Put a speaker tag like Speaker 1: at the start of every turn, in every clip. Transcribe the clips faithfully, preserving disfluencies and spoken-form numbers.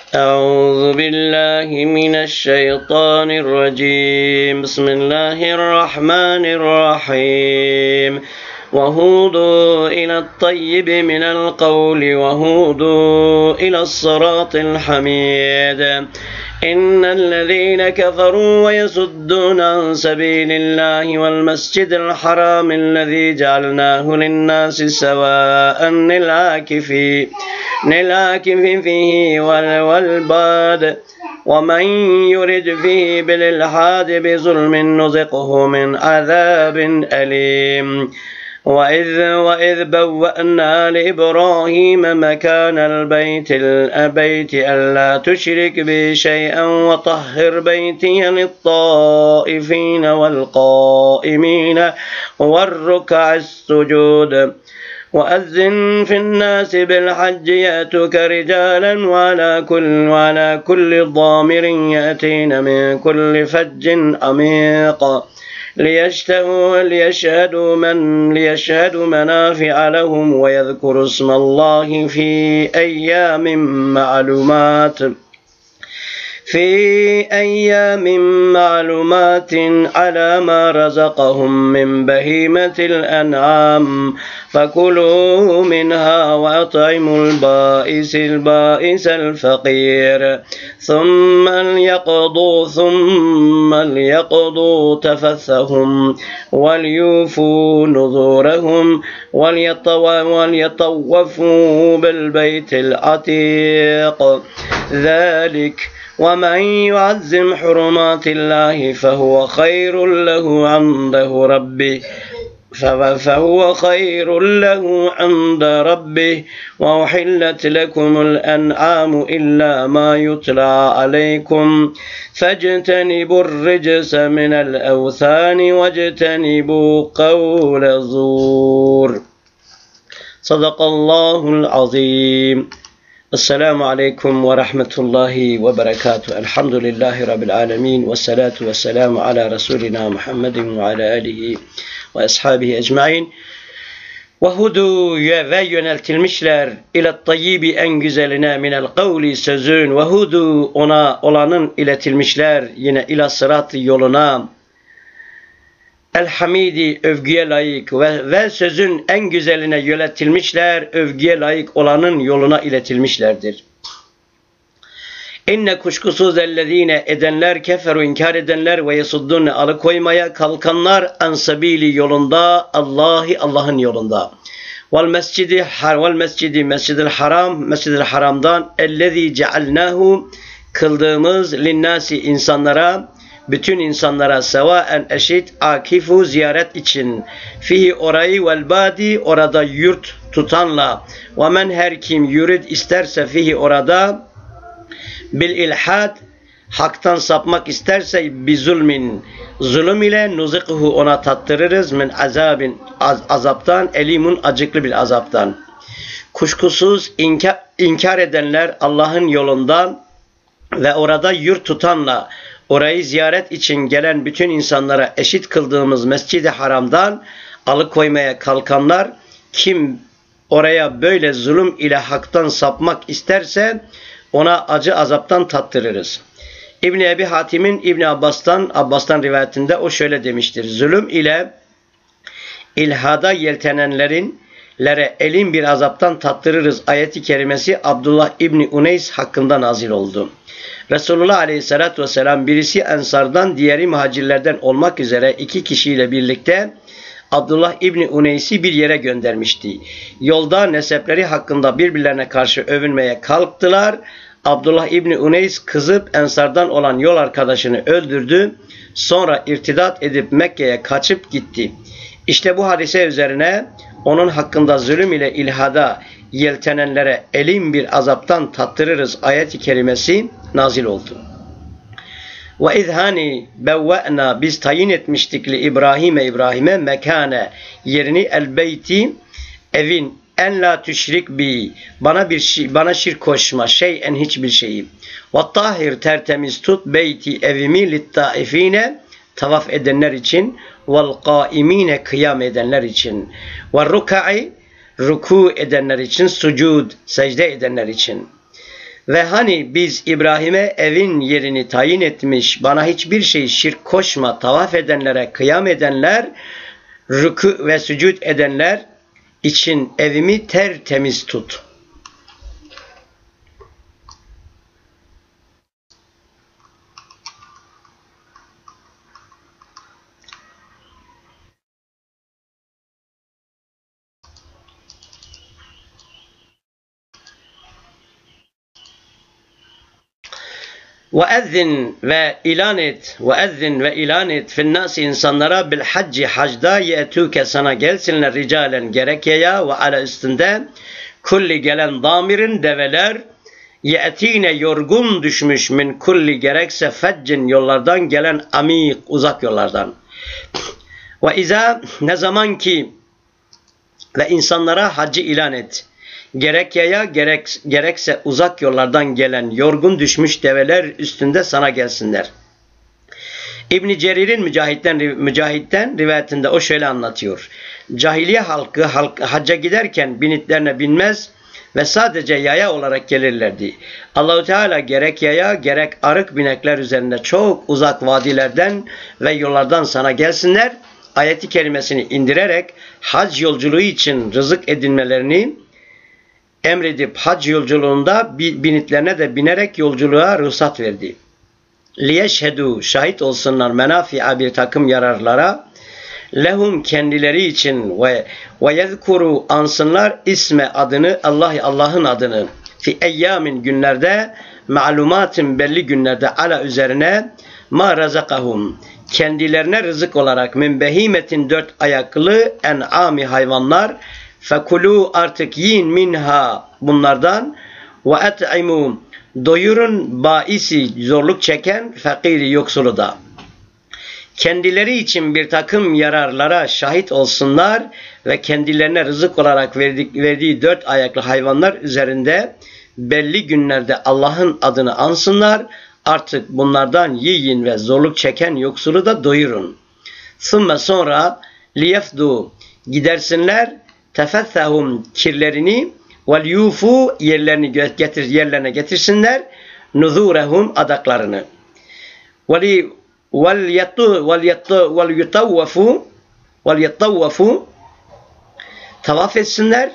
Speaker 1: أعوذ بالله من الشيطان الرجيم بسم الله الرحمن الرحيم وهودوا إلى الطيب من القول وهودوا إلى الصراط الحميد إن الذين كفروا ويصدون عن سبيل الله والمسجد الحرام الذي جعلناه للناس سواء العاكف العاكف فيه والباد ومن يرد فيه بالإلحاد بظلم نذقه من عذاب أليم وإذ وإذ بوأنا لإبراهيم مكان البيت البيت ألا تشرك بي شيئا وطهر بيتي للطائفين والقائمين والركع السجود وأذن في الناس بالحج يأتوك رجالا وعلى كل وعلى كل ضامر يأتين من كل فج عميق ليشتهوا ليشهدوا من ليشهدوا منافع لهم ويذكروا اسم الله في أيام معلومات في أيام معلومات على ما رزقهم من بهيمة الأنعام فكلوا منها وأطعموا البائس البائس الفقير ثم ليقضوا ثم ليقضوا تفثهم وليوفوا نذورهم وليطوفوا بالبيت العتيق ذلك ومن يعظم حرمات الله فهو خير له عنده ربه فهو خير له عند ربه وأحلت لكم الأنعام إلا ما يتلى عليكم فاجتنبوا الرجس من الأوثان واجتنبوا قول الزور صدق الله العظيم. Esselamu Aleyküm ve Rahmetullahi ve Berekatuhu. Elhamdülillahi Rabbil Alemin. Ve salatu ve selamu ala Resulina Muhammedin ve ala alihi ve ashabihi ecmain. Ve huduya ve yöneltilmişler ile tayyibi en güzeline minel kavli sözün. Ve hudu ona olanın iletilmişler yine ila sırat-ı yoluna. El-Hamidi övgüye layık ve, ve sözün en güzeline yönetilmişler, övgüye layık olanın yoluna iletilmişlerdir. İnne kuşkusuz ellezine edenler, keferu inkar edenler ve yesuddunne alıkoymaya kalkanlar ansabili yolunda, Allah'ı Allah'ın yolunda. Vel mescidi vel mescidi mescidil haram, mescidil haramdan ellezî cealnahu kıldığımız linnâsi insanlara, bütün insanlara sevaen eşit akifu ziyaret için fihi orayı vel badi orada yurt tutanla ve men her kim yurid isterse fihi orada bil ilhad haktan sapmak isterse bi zulmin zulüm ile nuzikuhu ona tattırırız min azabin az, azaptan elimun acıklı bir azaptan. Kuşkusuz inkar, inkar edenler Allah'ın yolundan ve orada yurt tutanla orayı ziyaret için gelen bütün insanlara eşit kıldığımız Mescid-i Haram'dan alıkoymaya kalkanlar kim oraya böyle zulüm ile haktan sapmak isterse ona acı azaptan tattırırız. İbn Ebi Hatim'in İbn Abbas'tan Abbas'tan rivayetinde o şöyle demiştir. Zulüm ile ilhada yeltenenlerin lere elin bir azaptan tattırırız ayeti kerimesi Abdullah İbni Uneys hakkında nazil oldu. Resulullah Aleyhisselatü Vesselam birisi Ensardan diğeri muhacirlerden olmak üzere iki kişiyle birlikte Abdullah İbni Uneys'i bir yere göndermişti. Yolda nesepleri hakkında birbirlerine karşı övünmeye kalktılar. Abdullah İbni Uneys kızıp Ensardan olan yol arkadaşını öldürdü. Sonra irtidat edip Mekke'ye kaçıp gitti. İşte bu hadise üzerine onun hakkında zulüm ile ilhada yeltenenlere elin bir azaptan tattırırız ayet-i kerimesi nazil oldu. Ve izhani bevve'na biz tayin etmiştik li İbrahim'e İbrahim'e mekane yerini el beyti evin en la tüşrik bi bana bir şey, bana şirk koşma şeyen hiçbir şeyi. Ve tahir tertemiz tut beyti evimi lit taifine tavaf edenler için vel kaimine kıyam edenler için ve rukai ruku edenler için, sucud secde edenler için. Ve hani biz İbrahim'e evin yerini tayin etmiş, bana hiçbir şey şirk koşma, tavaf edenlere, kıyam edenler, rükû ve sücud edenler için evimi tertemiz tut. وَاَذِّنْ ve ilan et, وَاَذِّنْ ve ilan et finnâsi insanlara bil hacci hacda ye'tûke sana gelsinler ricalen gerek yaya ve ala üstünde kulli gelen damirin develer ye'tîne yorgun düşmüş min kulli gerekse feccin yollardan gelen amik uzak yollardan. Ve izâ ne zaman ki ve insanlara haccı ilan et. Gerek yaya gerek, gerekse uzak yollardan gelen yorgun düşmüş develer üstünde sana gelsinler. İbn Cerir'in Mücahit'ten, Mücahit'ten rivayetinde o şöyle anlatıyor. Cahiliye halkı halk, hacca giderken binitlerine binmez ve sadece yaya olarak gelirlerdi. Allahu Teala gerek yaya gerek arık binekler üzerinde çok uzak vadilerden ve yollardan sana gelsinler. Ayeti kerimesini indirerek hac yolculuğu için rızık edinmelerini emredip hac yolculuğunda binitlerine de binerek yolculuğa ruhsat verdi. Liyeşhedû şahit olsunlar menafi'a bir takım yararlara lehum kendileri için ve ve yezkuru ansınlar isme adını Allah Allah'ın adını fi eyyamin günlerde malumatin belli günlerde ala üzerine ma razakahum kendilerine rızık olarak min behimetin dört ayaklı en'ami hayvanlar fekulu artık yiyin minha bunlardan ve et'imu doyurun baisi zorluk çeken fakiri yoksulu da. Kendileri için bir takım yararlara şahit olsunlar ve kendilerine rızık olarak verdik, verdiği dört ayaklı hayvanlar üzerinde belli günlerde Allah'ın adını ansınlar. Artık bunlardan yiyin ve zorluk çeken yoksulu da doyurun. Sonra sonra liyefdu gidersinler tefethahum kirlerini vel yufu yerlerini getir yerlerine getirsinler nuzurahum adaklarını. Veli vel yatu vel yatu vel yutawwafu vel yatawwafu tavaf etsinler.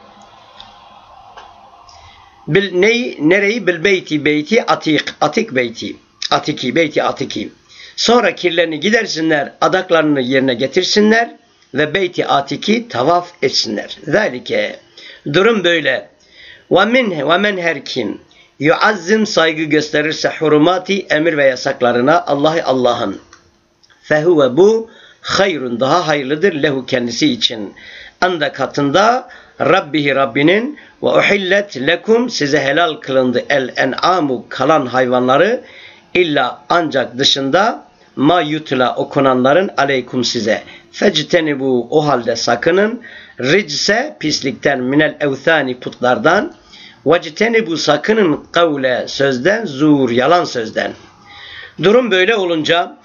Speaker 1: Bil ney nereyi bil beyti beyti atik atik beyti atiki beyti atiki. Sonra kirlerini gidersinler, adaklarını yerine getirsinler ve beyti atiki tavaf etsinler. Zalike durum böyle. Ve min ve men her kim yuazzim saygı gösterirse hurumati emir ve yasaklarına Allah'ı Allah'ın fehuve bu hayrun daha hayırlıdır lehu kendisi için. Anda katında Rabbihi Rabbinin ve uhillet lekum size helal kılındı el en'amu kalan hayvanları illa ancak dışında ma yutla okunanların aleykum size fectenibu o halde sakının ricse pislikten minel evthani putlardan vectenibu sakının kavle sözden zur yalan sözden. Durum böyle olunca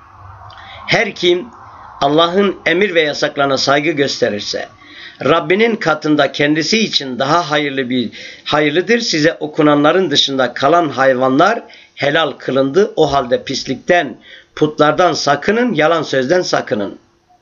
Speaker 1: her kim Allah'ın emir ve yasaklarına saygı gösterirse Rabbinin katında kendisi için daha hayırlı bir hayırlıdır. Size okunanların dışında kalan hayvanlar helal kılındı. O halde pislikten, putlardan sakının, yalan sözden sakının.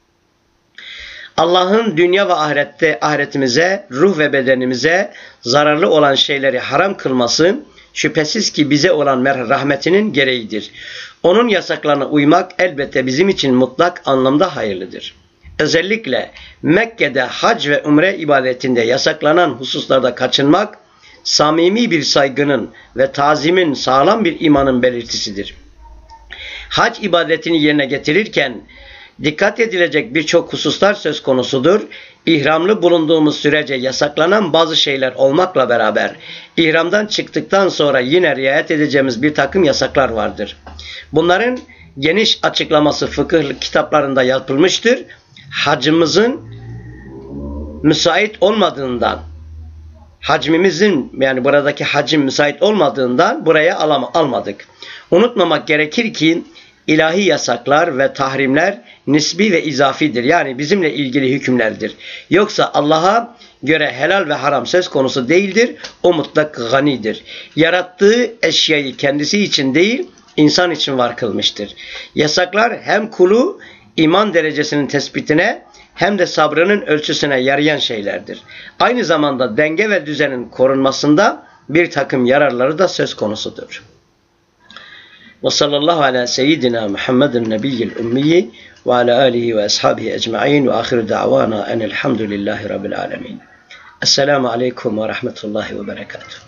Speaker 1: Allah'ın dünya ve ahirette ahiretimize, ruh ve bedenimize zararlı olan şeyleri haram kılması şüphesiz ki bize olan rahmetinin gereğidir. Onun yasaklarına uymak elbette bizim için mutlak anlamda hayırlıdır. Özellikle Mekke'de hac ve umre ibadetinde yasaklanan hususlarda kaçınmak, samimi bir saygının ve tazimin sağlam bir imanın belirtisidir. Hac ibadetini yerine getirirken dikkat edilecek birçok hususlar söz konusudur. İhramlı bulunduğumuz sürece yasaklanan bazı şeyler olmakla beraber ihramdan çıktıktan sonra yine riayet edeceğimiz bir takım yasaklar vardır. Bunların geniş açıklaması fıkıh kitaplarında yapılmıştır. Hacımızın müsait olmadığından, hacmimizin yani buradaki hacim müsait olmadığından buraya alam almadık. Unutmamak gerekir ki ilahi yasaklar ve tahrimler nisbi ve izafidir. Yani bizimle ilgili hükümlerdir. Yoksa Allah'a göre helal ve haram söz konusu değildir. O mutlak ganidir. Yarattığı eşyayı kendisi için değil, insan için var kılmıştır. Yasaklar hem kulu iman derecesinin tespitine hem de sabrının ölçüsüne yarayan şeylerdir. Aynı zamanda denge ve düzenin korunmasında bir takım yararları da söz konusudur. Ve sallallahu ala seyyidina Muhammedin nebiyyil ummiyi ve ala alihi ve ashabihi ecma'in ve ahiru da'vana enelhamdülillahi rabbil alemin. Esselamu aleyküm ve rahmetullahi ve berekatuhu.